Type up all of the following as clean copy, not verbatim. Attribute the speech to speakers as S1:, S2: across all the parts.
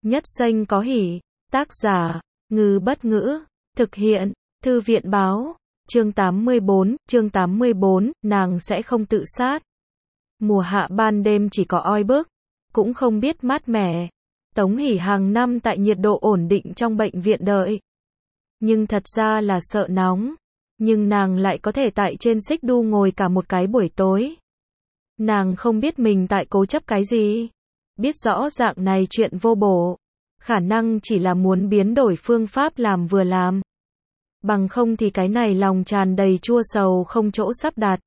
S1: Nhất danh có hỷ. Tác giả, Ngư Bất Ngữ. Thực hiện, Thư viện Báo. Chương 84, nàng sẽ không tự sát. Mùa hạ ban đêm chỉ có oi bức, cũng không biết mát mẻ. Tống Hỷ hàng năm tại nhiệt độ ổn định trong bệnh viện đợi. Nhưng thật ra là sợ nóng. Nhưng nàng lại có thể tại trên xích đu ngồi cả một cái buổi tối. Nàng không biết mình tại cố chấp cái gì. Biết rõ dạng này chuyện vô bổ. Khả năng chỉ là muốn biến đổi phương pháp làm vừa làm. Bằng không thì cái này lòng tràn đầy chua sầu không chỗ sắp đặt.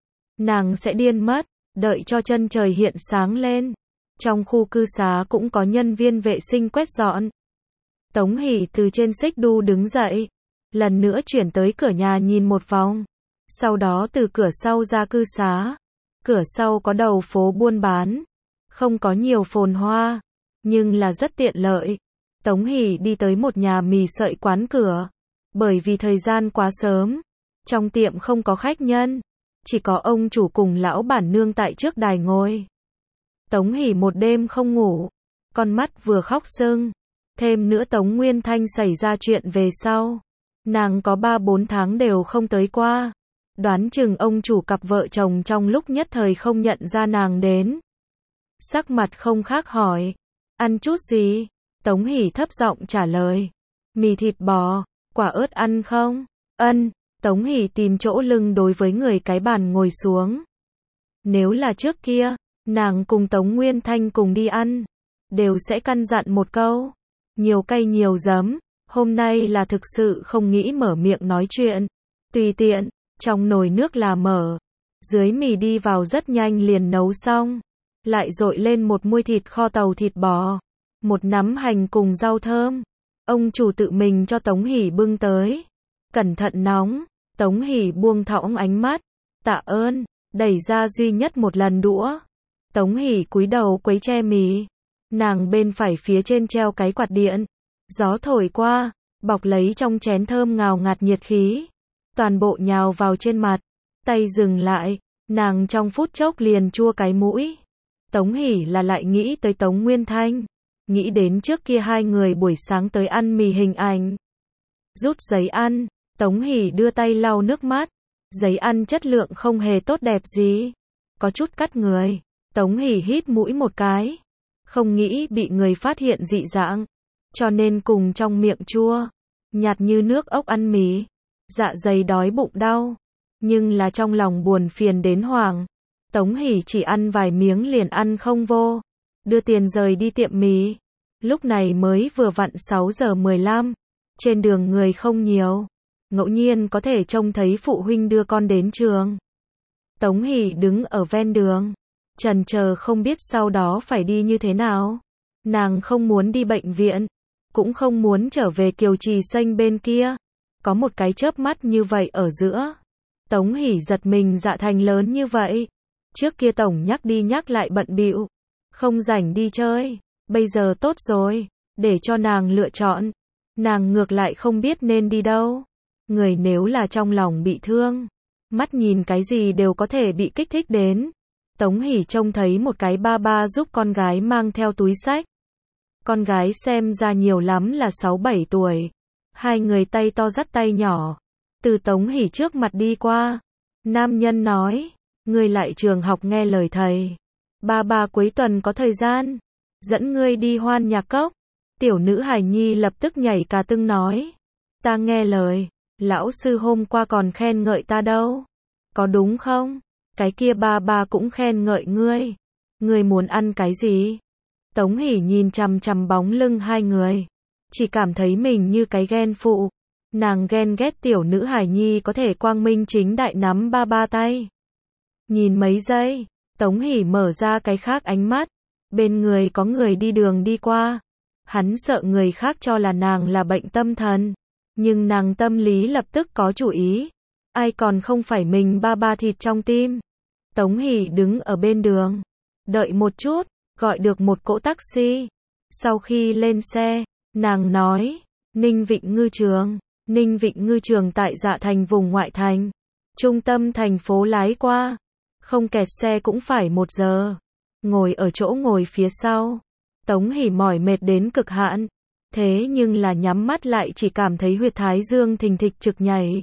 S1: Nàng sẽ điên mất, đợi cho chân trời hiện sáng lên. Trong khu cư xá cũng có nhân viên vệ sinh quét dọn. Tống Hỷ từ trên xích đu đứng dậy. Lần nữa chuyển tới cửa nhà nhìn một vòng. Sau đó từ cửa sau ra cư xá. Cửa sau có đầu phố buôn bán. Không có nhiều phồn hoa. Nhưng là rất tiện lợi. Tống Hỷ đi tới một nhà mì sợi quán cửa. Bởi vì thời gian quá sớm. Trong tiệm không có khách nhân. Chỉ có ông chủ cùng lão bản nương tại trước đài ngồi. Tống Hỷ một đêm không ngủ. Con mắt vừa khóc sưng. Thêm nữa Tống Nguyên Thanh xảy ra chuyện về sau. Nàng có 3-4 tháng đều không tới qua. Đoán chừng ông chủ cặp vợ chồng trong lúc nhất thời không nhận ra nàng đến. Sắc mặt không khác hỏi. Ăn chút gì? Tống Hỷ thấp giọng trả lời. Mì thịt bò, quả ớt ăn không? Ân. Tống Hỷ tìm chỗ lưng đối với người cái bàn ngồi xuống. Nếu là trước kia, nàng cùng Tống Nguyên Thanh cùng đi ăn. Đều sẽ căn dặn một câu. Nhiều cay nhiều giấm. Hôm nay là thực sự không nghĩ mở miệng nói chuyện. Tùy tiện, trong nồi nước là mở. Dưới mì đi vào rất nhanh liền nấu xong. Lại dội lên một muôi thịt kho tàu thịt bò. Một nắm hành cùng rau thơm. Ông chủ tự mình cho Tống Hỷ bưng tới. Cẩn thận nóng. Tống Hỷ buông thõng ánh mắt. Tạ ơn. Đẩy ra duy nhất một lần đũa. Tống Hỷ cúi đầu quấy che mì. Nàng bên phải phía trên treo cái quạt điện. Gió thổi qua, bọc lấy trong chén thơm ngào ngạt nhiệt khí. Toàn bộ nhào vào trên mặt. Tay dừng lại, nàng trong phút chốc liền chua cái mũi. Tống Hỷ là lại nghĩ tới Tống Nguyên Thanh. Nghĩ đến trước kia hai người buổi sáng tới ăn mì hình ảnh. Rút giấy ăn, Tống Hỷ đưa tay lau nước mắt. Giấy ăn chất lượng không hề tốt đẹp gì. Có chút cắt người. Tống Hỷ hít mũi một cái. Không nghĩ bị người phát hiện dị dạng. Cho nên cùng trong miệng chua. Nhạt như nước ốc ăn mì. Dạ dày đói bụng đau. Nhưng là trong lòng buồn phiền đến hoảng. Tống Hỷ chỉ ăn vài miếng liền ăn không vô. Đưa tiền rời đi tiệm mì. Lúc này mới vừa vặn 6 giờ 15. Trên đường người không nhiều. Ngẫu nhiên có thể trông thấy phụ huynh đưa con đến trường. Tống Hỷ đứng ở ven đường. Chần chờ không biết sau đó phải đi như thế nào. Nàng không muốn đi bệnh viện. Cũng không muốn trở về Kiều Trì Xanh bên kia. Có một cái chớp mắt như vậy ở giữa. Tống Hỷ giật mình dạ thành lớn như vậy. Trước kia tổng nhắc đi nhắc lại bận bịu. Không rảnh đi chơi. Bây giờ tốt rồi. Để cho nàng lựa chọn. Nàng ngược lại không biết nên đi đâu. Người nếu là trong lòng bị thương. Mắt nhìn cái gì đều có thể bị kích thích đến. Tống Hỷ trông thấy một cái ba ba giúp con gái mang theo túi xách. Con gái xem ra nhiều lắm là 6-7 tuổi. Hai người tay to dắt tay nhỏ. Từ Tống Hỷ trước mặt đi qua. Nam nhân nói. Ngươi lại trường học nghe lời thầy. Ba ba cuối tuần có thời gian. Dẫn ngươi đi hoan nhạc cốc. Tiểu nữ hài nhi lập tức nhảy cả tưng nói. Ta nghe lời. Lão sư hôm qua còn khen ngợi ta đâu. Có đúng không? Cái kia ba ba cũng khen ngợi ngươi. Ngươi muốn ăn cái gì? Tống Hỷ nhìn chằm chằm bóng lưng hai người. Chỉ cảm thấy mình như cái ghen phụ. Nàng ghen ghét tiểu nữ hài nhi có thể quang minh chính đại nắm ba ba tay. Nhìn mấy giây, Tống Hỷ mở ra cái khác ánh mắt. Bên người có người đi đường đi qua. Hắn sợ người khác cho là nàng là bệnh tâm thần. Nhưng nàng tâm lý lập tức có chủ ý. Ai còn không phải mình ba ba thịt trong tim. Tống Hỷ đứng ở bên đường. Đợi một chút, gọi được một cỗ taxi. Sau khi lên xe, nàng nói. Ninh Vịnh Ngư Trường. Ninh Vịnh Ngư Trường tại Dạ Thành vùng ngoại thành. Trung tâm thành phố lái qua. Không kẹt xe cũng phải 1 giờ. Ngồi ở chỗ ngồi phía sau. Tống Hỷ mỏi mệt đến cực hạn. Thế nhưng là nhắm mắt lại chỉ cảm thấy huyệt thái dương thình thịch trực nhảy.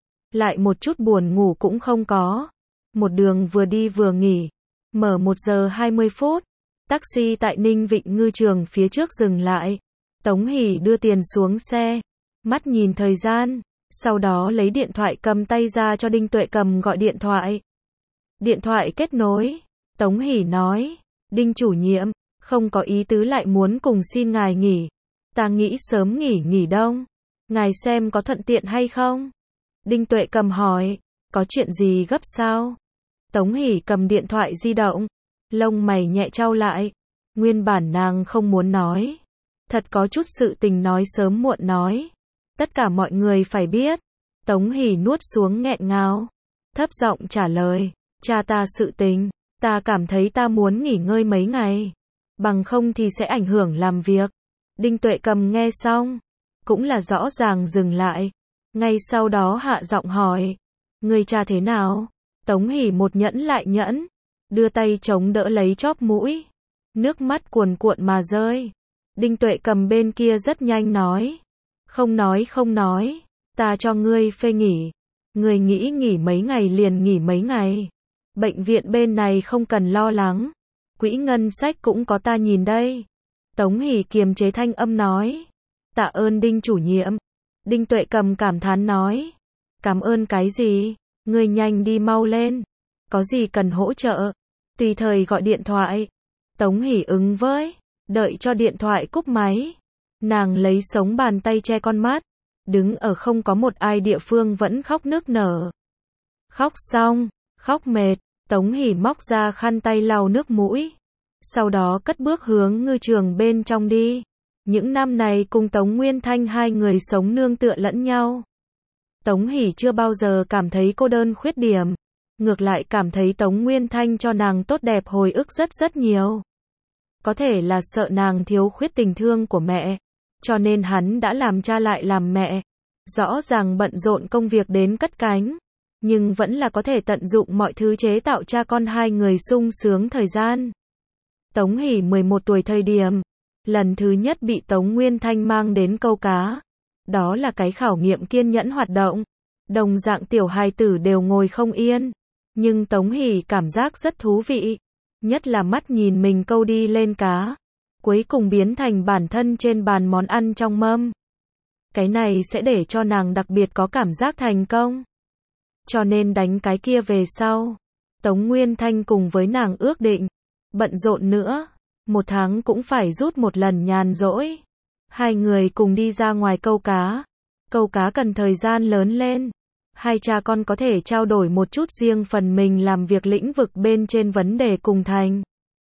S1: Lại một chút buồn ngủ cũng không có. Một đường vừa đi vừa nghỉ. Mở 1 giờ 20 phút. Taxi tại Ninh Vịnh Ngư Trường phía trước dừng lại. Tống Hỷ đưa tiền xuống xe. Mắt nhìn thời gian. Sau đó lấy điện thoại cầm tay ra cho Đinh Tuệ Cầm gọi điện thoại. Điện thoại kết nối. Tống Hỷ nói. Đinh chủ nhiệm, không có ý tứ lại muốn cùng xin ngài nghỉ. Ta nghĩ sớm nghỉ đông. Ngài xem có thuận tiện hay không? Đinh Tuệ Cầm hỏi. Có chuyện gì gấp sao? Tống Hỷ cầm điện thoại di động. Lông mày nhẹ chau lại. Nguyên bản nàng không muốn nói. Thật có chút sự tình nói sớm muộn nói. Tất cả mọi người phải biết. Tống Hỷ nuốt xuống nghẹn ngào. Thấp giọng trả lời. Cha ta sự tình. Ta cảm thấy ta muốn nghỉ ngơi mấy ngày. Bằng không thì sẽ ảnh hưởng làm việc. Đinh Tuệ Cầm nghe xong. Cũng là rõ ràng dừng lại. Ngay sau đó hạ giọng hỏi. Người cha thế nào? Tống Hỷ một nhẫn lại nhẫn. Đưa tay chống đỡ lấy chóp mũi. Nước mắt cuồn cuộn mà rơi. Đinh Tuệ Cầm bên kia rất nhanh nói. Không nói. Ta cho ngươi phê nghỉ. Ngươi nghĩ nghỉ mấy ngày liền nghỉ mấy ngày. Bệnh viện bên này không cần lo lắng. Quỹ ngân sách cũng có ta nhìn đây. Tống Hỷ kiềm chế thanh âm nói. Tạ ơn Đinh chủ nhiệm. Đinh Tuệ Cầm cảm thán nói. Cảm ơn cái gì? Ngươi nhanh đi mau lên. Có gì cần hỗ trợ? Tùy thời gọi điện thoại. Tống Hỷ ứng với. Đợi cho điện thoại cúp máy. Nàng lấy sống bàn tay che con mắt. Đứng ở không có một ai địa phương vẫn khóc nức nở. Khóc xong, khóc mệt. Tống Hỷ móc ra khăn tay lau nước mũi. Sau đó cất bước hướng ngư trường bên trong đi. Những năm này cùng Tống Nguyên Thanh hai người sống nương tựa lẫn nhau. Tống Hỷ chưa bao giờ cảm thấy cô đơn khuyết điểm. Ngược lại cảm thấy Tống Nguyên Thanh cho nàng tốt đẹp hồi ức rất nhiều. Có thể là sợ nàng thiếu khuyết tình thương của mẹ. Cho nên hắn đã làm cha lại làm mẹ. Rõ ràng bận rộn công việc đến cất cánh. Nhưng vẫn là có thể tận dụng mọi thứ chế tạo cha con hai người sung sướng thời gian. Tống Hỷ 11 tuổi thời điểm. Lần thứ nhất bị Tống Nguyên Thanh mang đến câu cá. Đó là cái khảo nghiệm kiên nhẫn hoạt động. Đồng dạng tiểu hài tử đều ngồi không yên. Nhưng Tống Hỷ cảm giác rất thú vị. Nhất là mắt nhìn mình câu đi lên cá. Cuối cùng biến thành bản thân trên bàn món ăn trong mâm. Cái này sẽ để cho nàng đặc biệt có cảm giác thành công. Cho nên đánh cái kia về sau. Tống Nguyên Thanh cùng với nàng ước định. Bận rộn nữa. 1 tháng cũng phải rút một lần nhàn rỗi. Hai người cùng đi ra ngoài câu cá. Câu cá cần thời gian lớn lên. Hai cha con có thể trao đổi một chút riêng phần mình làm việc lĩnh vực bên trên vấn đề cùng thành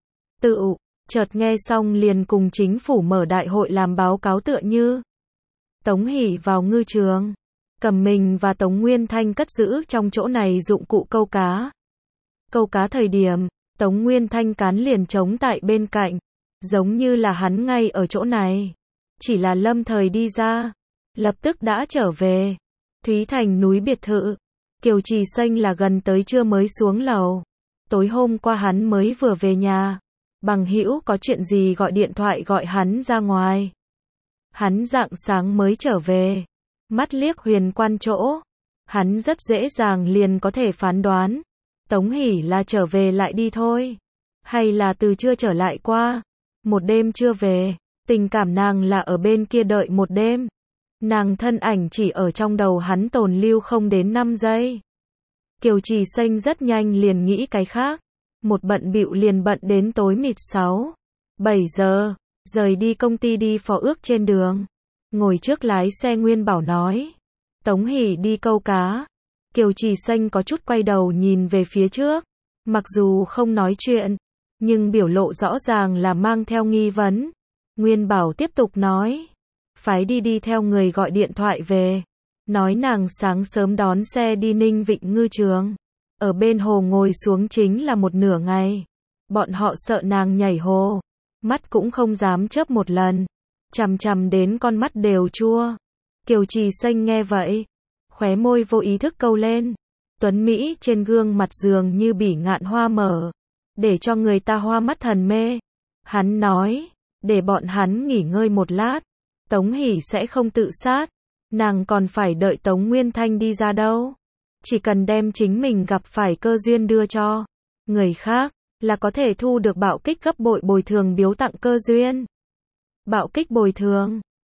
S1: tựu. Chợt nghe xong liền cùng chính phủ mở đại hội làm báo cáo tựa như. Tống Hỷ vào ngư trường. Cầm mình và Tống Nguyên Thanh cất giữ trong chỗ này dụng cụ câu cá. Câu cá thời điểm, Tống Nguyên Thanh cán liền trống tại bên cạnh. Giống như là hắn ngay ở chỗ này. Chỉ là lâm thời đi ra. Lập tức đã trở về. Thúy Thành núi biệt thự. Kiều Trì Xanh là gần tới trưa mới xuống lầu. Tối hôm qua hắn mới vừa về nhà. Bằng hữu có chuyện gì gọi điện thoại gọi hắn ra ngoài. Hắn rạng sáng mới trở về. Mắt liếc Huyền Quan chỗ. Hắn rất dễ dàng liền có thể phán đoán. Tống Hỷ là trở về lại đi thôi. Hay là từ trưa trở lại qua. Một đêm chưa về. Tình cảm nàng là ở bên kia đợi một đêm. Nàng thân ảnh chỉ ở trong đầu hắn tồn lưu không đến 5 giây. Kiều Trì Xanh rất nhanh liền nghĩ cái khác. Một bận bịu liền bận đến tối mịt 7 giờ. Rời đi công ty đi phó ước trên đường. Ngồi trước lái xe Nguyên Bảo nói. Tống Hỷ đi câu cá. Kiều Trì Xanh có chút quay đầu nhìn về phía trước. Mặc dù không nói chuyện. Nhưng biểu lộ rõ ràng là mang theo nghi vấn. Nguyên Bảo tiếp tục nói. Phái đi theo người gọi điện thoại về. Nói nàng sáng sớm đón xe đi Ninh Vịnh ngư trường. Ở bên hồ ngồi xuống chính là một nửa ngày. Bọn họ sợ nàng nhảy hồ. Mắt cũng không dám chớp một lần. Chằm đến con mắt đều chua. Kiều Trì Xanh nghe vậy. Khóe môi vô ý thức câu lên. Tuấn Mỹ trên gương mặt dường như bỉ ngạn hoa mở. Để cho người ta hoa mắt thần mê. Hắn nói. để bọn hắn nghỉ ngơi một lát. Tống Hỷ sẽ không tự sát, nàng còn phải đợi Tống Nguyên Thanh đi ra đâu. Chỉ cần đem chính mình gặp phải cơ duyên đưa cho người khác, là có thể thu được bạo kích gấp bội bồi thường biếu tặng cơ duyên. Bạo kích bồi thường